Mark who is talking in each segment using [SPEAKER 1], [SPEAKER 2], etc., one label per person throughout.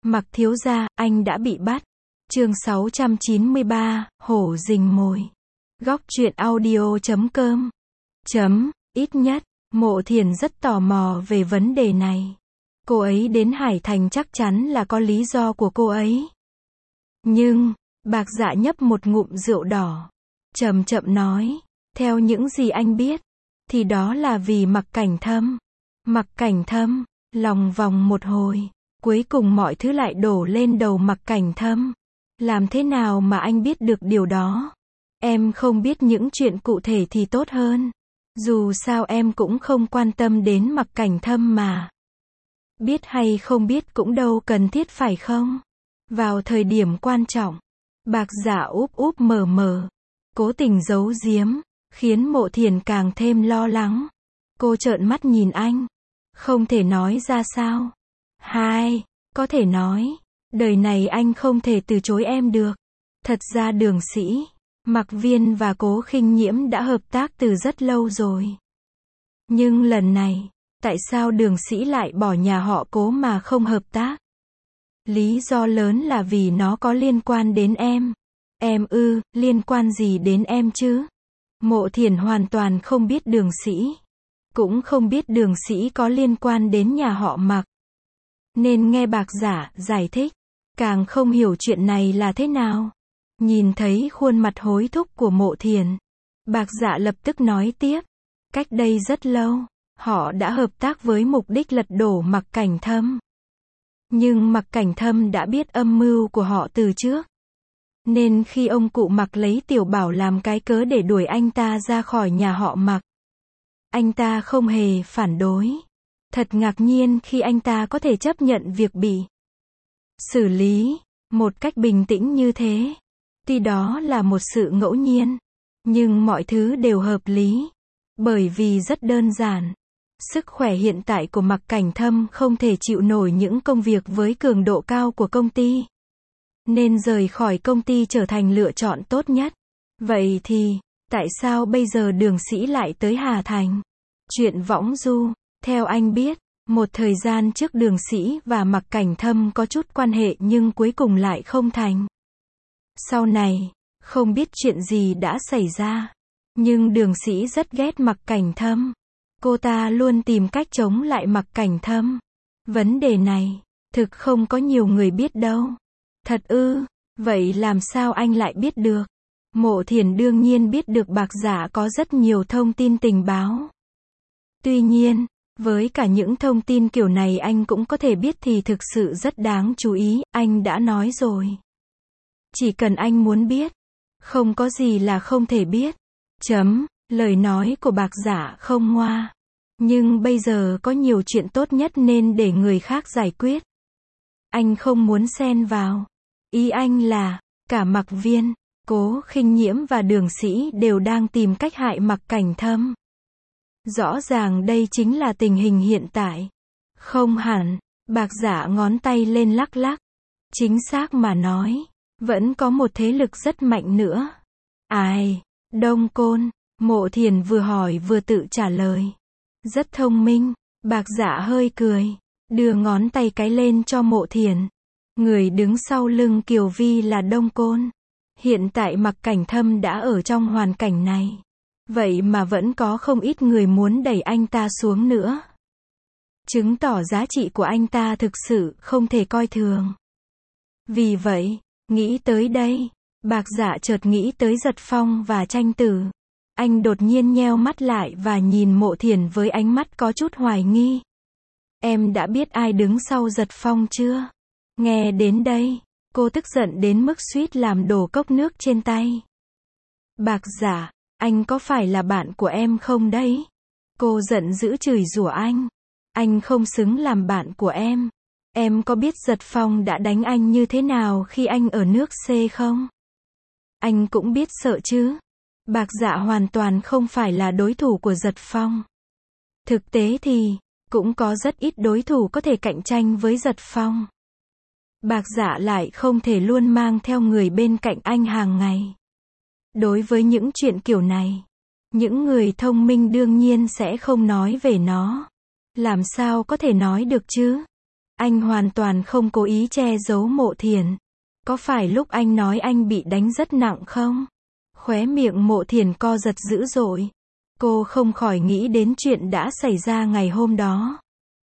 [SPEAKER 1] Mặc thiếu gia, anh đã bị bắt. Chương 693, hổ rình mồi. Góc truyện audio.com. Ít nhất, Mộ Thiền rất tò mò về vấn đề này. Cô ấy đến Hải Thành chắc chắn là có lý do của cô ấy. Nhưng, Bạc Dạ nhấp một ngụm rượu đỏ. Chậm chậm nói, theo những gì anh biết, thì đó là vì Mặc Cảnh Thâm. Mặc Cảnh Thâm, lòng vòng một hồi, cuối cùng mọi thứ lại đổ lên đầu Mặc Cảnh Thâm. Làm thế nào mà anh biết được điều đó? Em không biết những chuyện cụ thể thì tốt hơn. Dù sao em cũng không quan tâm đến Mặc Cảnh Thâm mà. Biết hay không biết cũng đâu cần thiết phải không? Vào thời điểm quan trọng, Bạc Dạ úp úp mở mở, cố tình giấu giếm, khiến Mộ Thiền càng thêm lo lắng. Cô trợn mắt nhìn anh. Không thể nói ra sao? Có thể nói, đời này anh không thể từ chối em được. Thật ra Đường Sĩ, Mặc Viên và Cố Khinh Nhiễm đã hợp tác từ rất lâu rồi. Nhưng lần này, tại sao Đường Sĩ lại bỏ nhà họ Cố mà không hợp tác? Lý do lớn là vì nó có liên quan đến em. Em ư, liên quan gì đến em chứ? Mộ Thiền hoàn toàn không biết Đường Sĩ. Cũng không biết Đường Sĩ có liên quan đến nhà họ Mặc. Nên nghe Bạc Dạ giải thích, càng không hiểu chuyện này là thế nào. Nhìn thấy khuôn mặt hối thúc của Mộ Thiền, Bạc Dạ lập tức nói tiếp. Cách đây rất lâu, họ đã hợp tác với mục đích lật đổ Mặc Cảnh Thâm. Nhưng Mặc Cảnh Thâm đã biết âm mưu của họ từ trước. Nên khi ông cụ Mặc lấy Tiểu Bảo làm cái cớ để đuổi anh ta ra khỏi nhà họ Mặc, anh ta không hề phản đối. Thật ngạc nhiên khi anh ta có thể chấp nhận việc bị xử lý một cách bình tĩnh như thế. Tuy đó là một sự ngẫu nhiên, nhưng mọi thứ đều hợp lý. Bởi vì rất đơn giản. Sức khỏe hiện tại của Mặc Cảnh Thâm không thể chịu nổi những công việc với cường độ cao của công ty. Nên rời khỏi công ty trở thành lựa chọn tốt nhất. Vậy thì, tại sao bây giờ Đường Sĩ lại tới Hà Thành? Chuyện võng du, theo anh biết, một thời gian trước Đường Sĩ và Mặc Cảnh Thâm có chút quan hệ nhưng cuối cùng lại không thành. Sau này, không biết chuyện gì đã xảy ra. Nhưng Đường Sĩ rất ghét Mặc Cảnh Thâm. Cô ta luôn tìm cách chống lại Mặc Cảnh Thâm. Vấn đề này, thực không có nhiều người biết đâu. Thật ư? Vậy làm sao anh lại biết được? Mộ Thiền đương nhiên biết được Bạc Dạ có rất nhiều thông tin tình báo. Tuy nhiên, với cả những thông tin kiểu này anh cũng có thể biết thì thực sự rất đáng chú ý, anh đã nói rồi. Chỉ cần anh muốn biết, không có gì là không thể biết. Lời nói của Bạc Dạ không ngoa. Nhưng bây giờ có nhiều chuyện tốt nhất nên để người khác giải quyết. Anh không muốn xen vào. Ý anh là, cả Mặc Viên, Cố Khinh Nhiễm và Đường Sĩ đều đang tìm cách hại Mặc Cảnh Thâm. Rõ ràng đây chính là tình hình hiện tại. Không hẳn, Bạc Dạ ngón tay lên lắc lắc. Chính xác mà nói, vẫn có một thế lực rất mạnh nữa. Ai? Đông Côn. Mộ Thiền vừa hỏi vừa tự trả lời. Rất thông minh. Bạc Dạ hơi cười, đưa ngón tay cái lên cho Mộ Thiền. Người đứng sau lưng Kiều Vi là Đông Côn. Hiện tại Mặc Cảnh Thâm đã ở trong hoàn cảnh này. Vậy mà vẫn có không ít người muốn đẩy anh ta xuống nữa. Chứng tỏ giá trị của anh ta thực sự không thể coi thường. Vì vậy, nghĩ tới đây, Bạc Dạ chợt nghĩ tới Giật Phong và Tranh Tử. Anh đột nhiên nheo mắt lại và nhìn Mộ Thiền với ánh mắt có chút hoài nghi. Em đã biết ai đứng sau Giật Phong chưa? Nghe đến đây, cô tức giận đến mức suýt làm đổ cốc nước trên tay. Bạc Dạ, anh có phải là bạn của em không đấy? Cô giận dữ chửi rủa anh. Anh không xứng làm bạn của em. Em có biết Giật Phong đã đánh anh như thế nào khi anh ở nước C không? Anh cũng biết sợ chứ. Bạc Dạ hoàn toàn không phải là đối thủ của Giật Phong. Thực tế thì, cũng có rất ít đối thủ có thể cạnh tranh với Giật Phong. Bạc Dạ lại không thể luôn mang theo người bên cạnh anh hàng ngày. Đối với những chuyện kiểu này, những người thông minh đương nhiên sẽ không nói về nó. Làm sao có thể nói được chứ? Anh hoàn toàn không cố ý che giấu Mộ Thiển. Có phải lúc anh nói anh bị đánh rất nặng không? Khóe miệng Mộ Thiển co giật dữ dội. Cô không khỏi nghĩ đến chuyện đã xảy ra ngày hôm đó.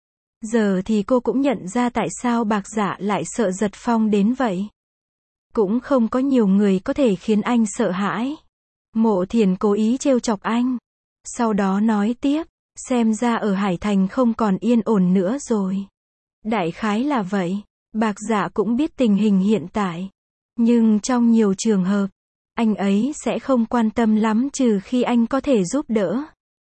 [SPEAKER 1] Giờ thì cô cũng nhận ra tại sao Bạc Dạ lại sợ Giật Phong đến vậy. Cũng không có nhiều người có thể khiến anh sợ hãi. Mộ Thiển cố ý trêu chọc anh. Sau đó nói tiếp, xem ra ở Hải Thành không còn yên ổn nữa rồi. Đại khái là vậy. Bạc Dạ cũng biết tình hình hiện tại. Nhưng trong nhiều trường hợp, anh ấy sẽ không quan tâm lắm trừ khi anh có thể giúp đỡ.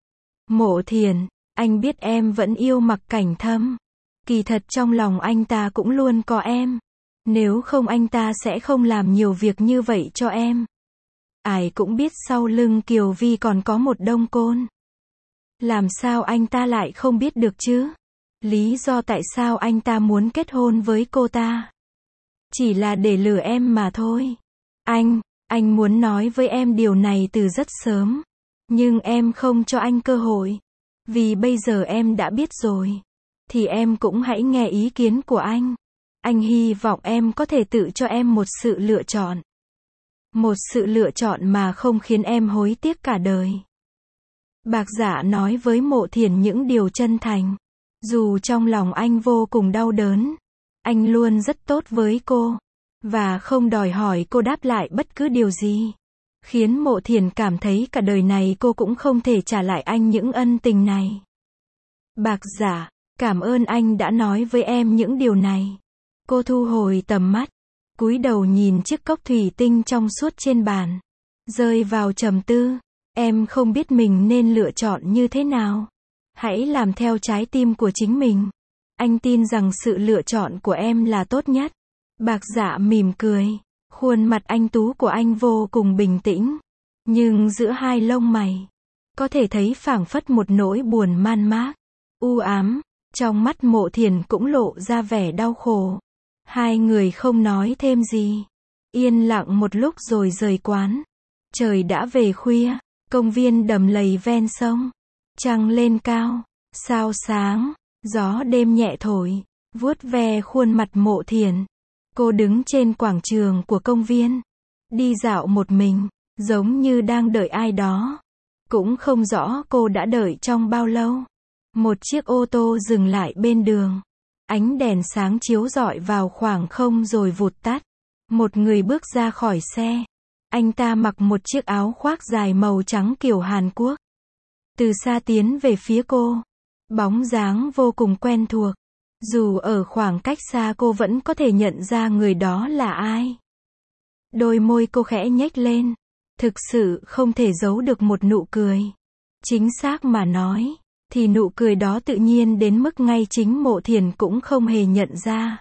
[SPEAKER 1] Mộ Thiển, anh biết em vẫn yêu Mặc Cảnh Thâm. Kỳ thật trong lòng anh ta cũng luôn có em. Nếu không anh ta sẽ không làm nhiều việc như vậy cho em. Ai cũng biết sau lưng Kiều Vi còn có một đông côn. Làm sao anh ta lại không biết được chứ? Lý do tại sao anh ta muốn kết hôn với cô ta? Chỉ là để lừa em mà thôi. Anh muốn nói với em điều này từ rất sớm. Nhưng em không cho anh cơ hội. Vì bây giờ em đã biết rồi. Thì em cũng hãy nghe ý kiến của anh. Anh hy vọng em có thể tự cho em một sự lựa chọn. Một sự lựa chọn mà không khiến em hối tiếc cả đời. Bạc Dạ nói với Mộ Thiển những điều chân thành. Dù trong lòng anh vô cùng đau đớn. Anh luôn rất tốt với cô. Và không đòi hỏi cô đáp lại bất cứ điều gì. Khiến Mộ Thiển cảm thấy cả đời này cô cũng không thể trả lại anh những ân tình này. Bạc Dạ, cảm ơn anh đã nói với em những điều này. Cô thu hồi tầm mắt. Cúi đầu nhìn chiếc cốc thủy tinh trong suốt trên bàn. Rơi vào trầm tư. Em không biết mình nên lựa chọn như thế nào. Hãy làm theo trái tim của chính mình. Anh tin rằng sự lựa chọn của em là tốt nhất. Bạc Dạ mỉm cười. Khuôn mặt anh tú của anh vô cùng bình tĩnh. Nhưng giữa hai lông mày, có thể thấy phảng phất một nỗi buồn man mác, u ám. Trong mắt Mộ Thiển cũng lộ ra vẻ đau khổ. Hai người không nói thêm gì. Yên lặng một lúc rồi rời quán. Trời đã về khuya. Công viên đầm lầy ven sông. Trăng lên cao. Sao sáng. Gió đêm nhẹ thổi. Vuốt ve khuôn mặt Mộ Thiển. Cô đứng trên quảng trường của công viên. Đi dạo một mình. Giống như đang đợi ai đó. Cũng không rõ cô đã đợi trong bao lâu. Một chiếc ô tô dừng lại bên đường. Ánh đèn sáng chiếu rọi vào khoảng không rồi vụt tắt. Một người bước ra khỏi xe. Anh ta mặc một chiếc áo khoác dài màu trắng kiểu Hàn Quốc. Từ xa tiến về phía cô. Bóng dáng vô cùng quen thuộc. Dù ở khoảng cách xa cô vẫn có thể nhận ra người đó là ai. Đôi môi cô khẽ nhếch lên. Thực sự không thể giấu được một nụ cười. Chính xác mà nói, thì nụ cười đó tự nhiên đến mức ngay chính Mộ Thiển cũng không hề nhận ra.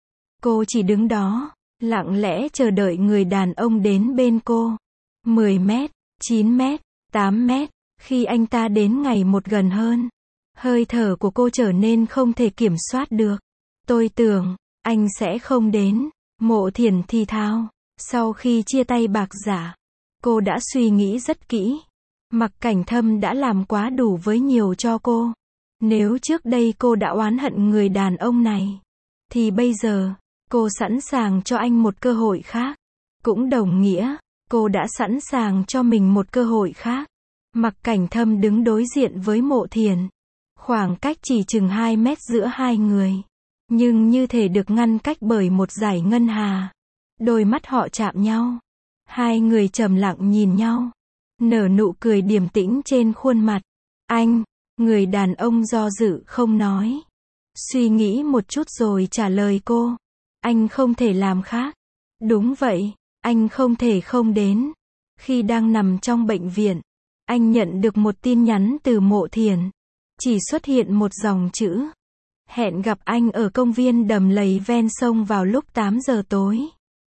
[SPEAKER 1] Cô chỉ đứng đó, lặng lẽ chờ đợi người đàn ông đến bên cô. 10 mét, 9 mét, 8 mét, khi anh ta đến ngày một gần hơn. Hơi thở của cô trở nên không thể kiểm soát được. Tôi tưởng, anh sẽ không đến. Mộ Thiển thì thào. Sau khi chia tay Bạc Dạ, cô đã suy nghĩ rất kỹ. Mặc Cảnh Thâm đã làm quá đủ với nhiều cho cô. Nếu trước đây cô đã oán hận người đàn ông này, thì bây giờ, cô sẵn sàng cho anh một cơ hội khác. Cũng đồng nghĩa, cô đã sẵn sàng cho mình một cơ hội khác. Mặc Cảnh Thâm đứng đối diện với Mộ Thiển. Khoảng cách chỉ chừng 2 mét giữa hai người. Nhưng như thể được ngăn cách bởi một dải ngân hà. Đôi mắt họ chạm nhau. Hai người trầm lặng nhìn nhau. Nở nụ cười điềm tĩnh trên khuôn mặt. Anh, người đàn ông do dự không nói. Suy nghĩ một chút rồi trả lời cô. Anh không thể làm khác. Đúng vậy, anh không thể không đến. Khi đang nằm trong bệnh viện, anh nhận được một tin nhắn từ Mộ Thiển. Chỉ xuất hiện một dòng chữ. Hẹn gặp anh ở công viên đầm lầy ven sông vào lúc 8 giờ tối.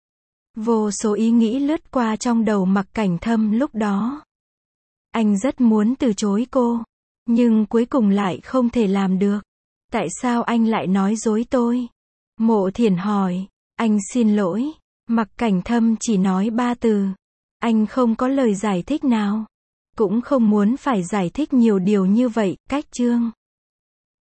[SPEAKER 1] Vô số ý nghĩ lướt qua trong đầu Mặc Cảnh Thâm lúc đó. Anh rất muốn từ chối cô. Nhưng cuối cùng lại không thể làm được. Tại sao anh lại nói dối tôi? Mộ Thiển hỏi. Anh xin lỗi. Mặc Cảnh Thâm chỉ nói 3 từ. Anh không có lời giải thích nào. Cũng không muốn phải giải thích nhiều điều như vậy. Cách chương